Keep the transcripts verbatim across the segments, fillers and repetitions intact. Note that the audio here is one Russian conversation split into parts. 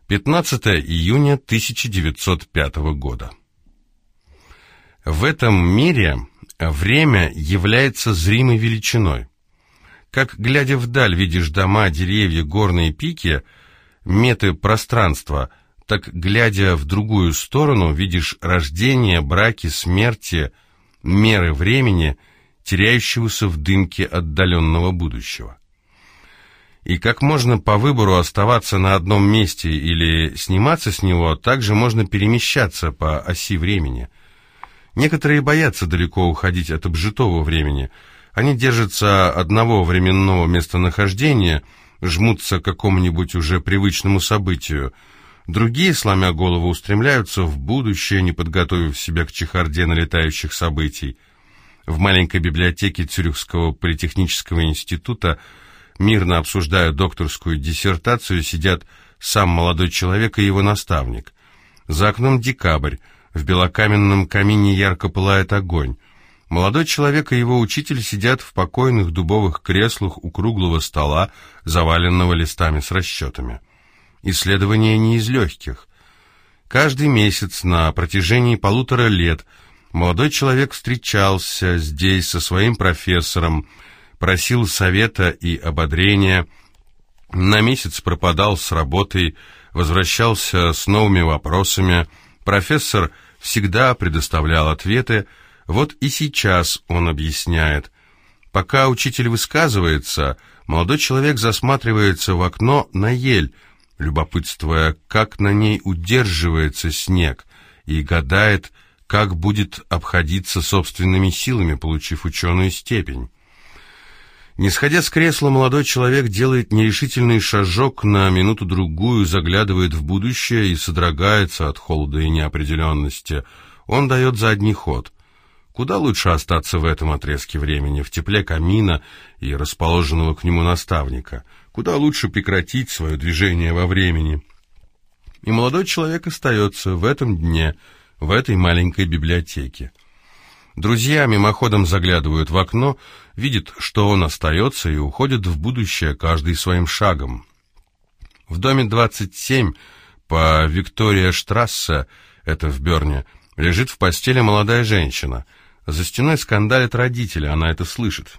пятнадцатое июня тысяча девятьсот пятого года. В этом мире время является зримой величиной. Как, глядя вдаль, видишь дома, деревья, горные пики, меты пространства, так, глядя в другую сторону, видишь рождение, браки, смерти, меры времени, теряющегося в дымке отдаленного будущего. И как можно по выбору оставаться на одном месте или сниматься с него, также можно перемещаться по оси времени. Некоторые боятся далеко уходить от обжитого времени. Они держатся одного временного местонахождения, жмутся к какому-нибудь уже привычному событию. Другие, сломя голову, устремляются в будущее, не подготовив себя к чехарде налетающих событий. В маленькой библиотеке Цюрихского политехнического института, мирно обсуждая докторскую диссертацию, сидят сам молодой человек и его наставник. За окном декабрь, в белокаменном камине ярко пылает огонь. Молодой человек и его учитель сидят в покойных дубовых креслах у круглого стола, заваленного листами с расчетами. Исследование не из легких. Каждый месяц на протяжении полутора лет молодой человек встречался здесь со своим профессором, просил совета и ободрения, на месяц пропадал с работой, возвращался с новыми вопросами. Профессор всегда предоставлял ответы. Вот и сейчас он объясняет. Пока учитель высказывается, молодой человек засматривается в окно на ель, любопытствуя, как на ней удерживается снег, и гадает, как будет обходиться собственными силами, получив ученую степень. Не сходя с кресла, молодой человек делает нерешительный шажок, на минуту-другую заглядывает в будущее и содрогается от холода и неопределенности. Он дает задний ход. Куда лучше остаться в этом отрезке времени, в тепле камина и расположенного к нему наставника? Куда лучше прекратить свое движение во времени? И молодой человек остается в этом дне, в этой маленькой библиотеке. Друзья мимоходом заглядывают в окно, видят, что он остается, и уходят в будущее каждый своим шагом. В доме двадцать семь по Виктория-штрассе, это в Берне, лежит в постели молодая женщина. За стеной скандалят родители, она это слышит.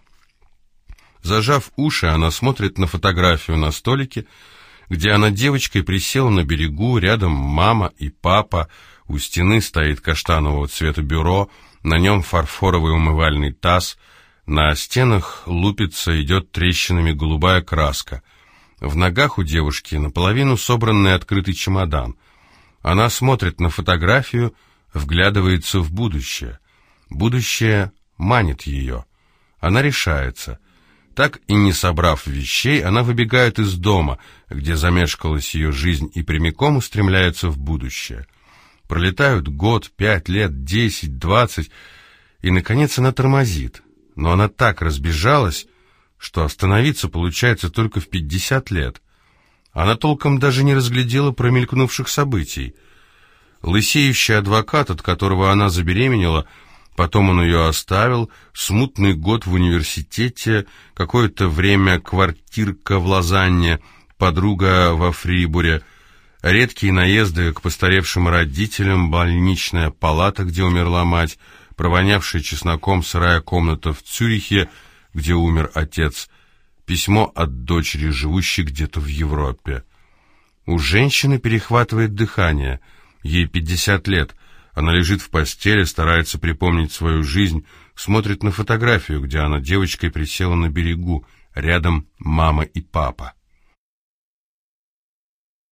Зажав уши, она смотрит на фотографию на столике, где она девочкой присела на берегу, рядом мама и папа, у стены стоит каштанового цвета бюро, на нем фарфоровый умывальный таз, на стенах лупится, идет трещинами голубая краска. В ногах у девушки наполовину собранный открытый чемодан. Она смотрит на фотографию, вглядывается в будущее. Будущее манит ее. Она решается. Так и не собрав вещей, она выбегает из дома, где замешкалась ее жизнь, и прямиком устремляется в будущее. Пролетают год, пять лет, десять, двадцать, и, наконец, она тормозит. Но она так разбежалась, что остановиться получается только в пятьдесят лет. Она толком даже не разглядела промелькнувших событий. Лысеющий адвокат, от которого она забеременела, потом он ее оставил, смутный год в университете, какое-то время квартирка в Лозанне, подруга во Фрибуре, редкие наезды к постаревшим родителям, больничная палата, где умерла мать, провонявшая чесноком сырая комната в Цюрихе, где умер отец, письмо от дочери, живущей где-то в Европе. У женщины перехватывает дыхание. Ей пятьдесят лет. Она лежит в постели, старается припомнить свою жизнь, смотрит на фотографию, где она девочкой присела на берегу, рядом мама и папа.